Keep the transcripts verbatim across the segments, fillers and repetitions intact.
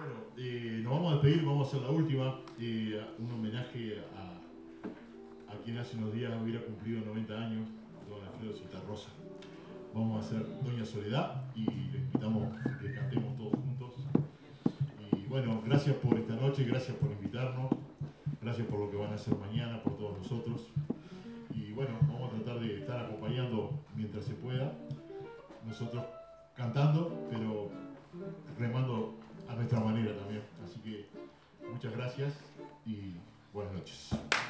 Bueno, eh, nos vamos a despedir, vamos a hacer la última, eh, un homenaje a, a quien hace unos días hubiera cumplido noventa años, don Alfredo Citarrosa. Vamos a hacer Doña Soledad y le invitamos a que cantemos todos juntos. Y bueno, gracias por esta noche, gracias por invitarnos, gracias por lo que van a hacer mañana, por todos nosotros. Y bueno, vamos a tratar de estar acompañando mientras se pueda, nosotros cantando, pero remando a nuestra manera también. Así que muchas gracias y buenas noches.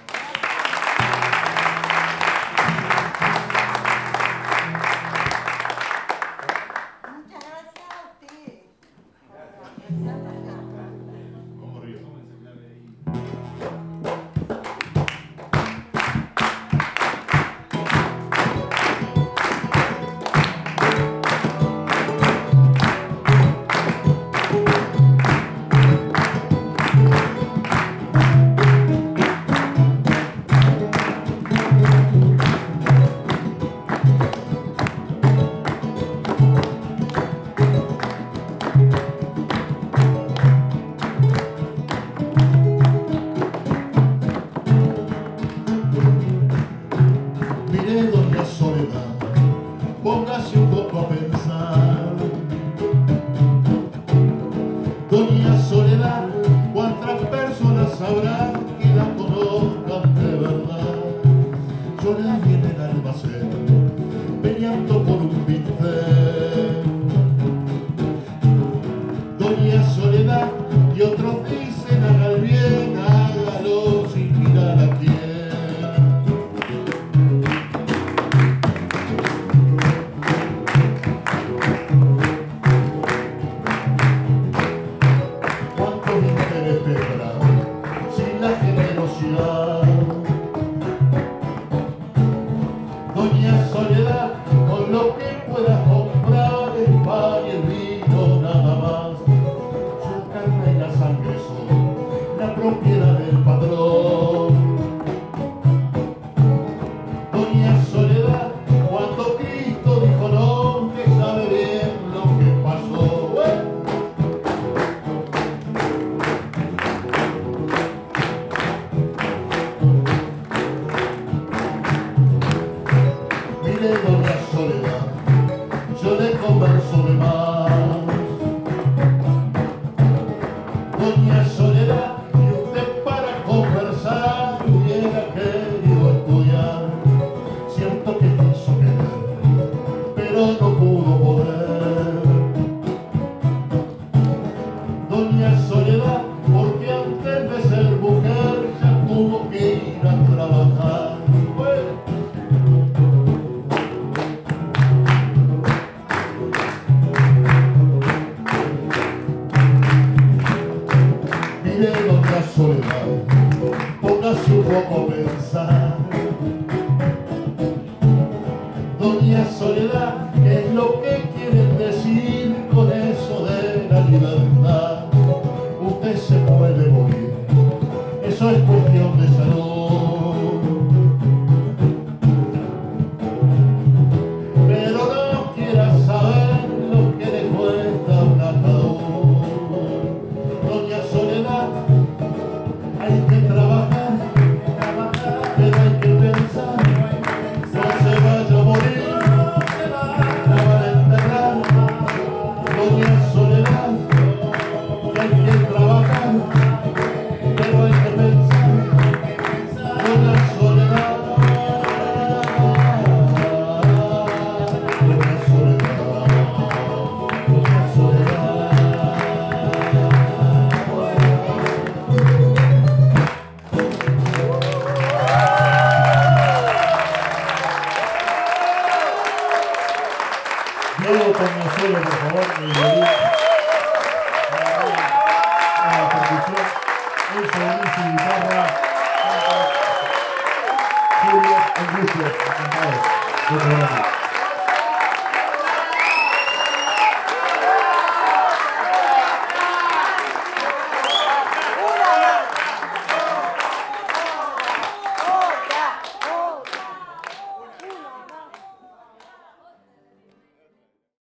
Muchas gracias a ustedes. Vamos arriba. Mire, doña Soledad, póngase un poco a pensar. Doña Soledad, ¿cuántas personas habrá que la conozcan de verdad? Yo la vi en el almacén, peleando por un bistec. Doña Soledad, y otros dicen haga el bien, hágalo sin mirar a quién. Sin la generosidad, doña Soledad, con lo que pueda comprar el pan y el vino nada más. Su carne y la sangre son la propiedad del patrón. Doña Soledad, cuando Cristo dijo no, que sabe bien lo que pasó. Mire, doña Soledad, yo le converso de más. Doña Soledad, y usted para conversar hubiera querido estudiar. Cierto que quiso querer, pero no pudo poder. Doña Soledad, porque antes de ser mujer ya tuvo que ir a trabajar. Mire, doña Soledad, póngase un poco a pensar. Doña Soledad, ¿qué es lo que quieren decir con eso de la libertad? Usted se puede morir, eso es cuestión de salud. Pero no quiera saber lo que le cuesta un ataúd. Doña Soledad, hay que trabajar, pero hay que pensar, no se vaya a morir, la van a enterrar. Doña Soledad, que hay que trabajar, pero hay que pensar, doña Soledad, doña Soledad, doña Soledad. Diego Toñasolo, por favor, mi violín. A la percusión, Elsa Benici, guitarra, Julio Angustia, encantado.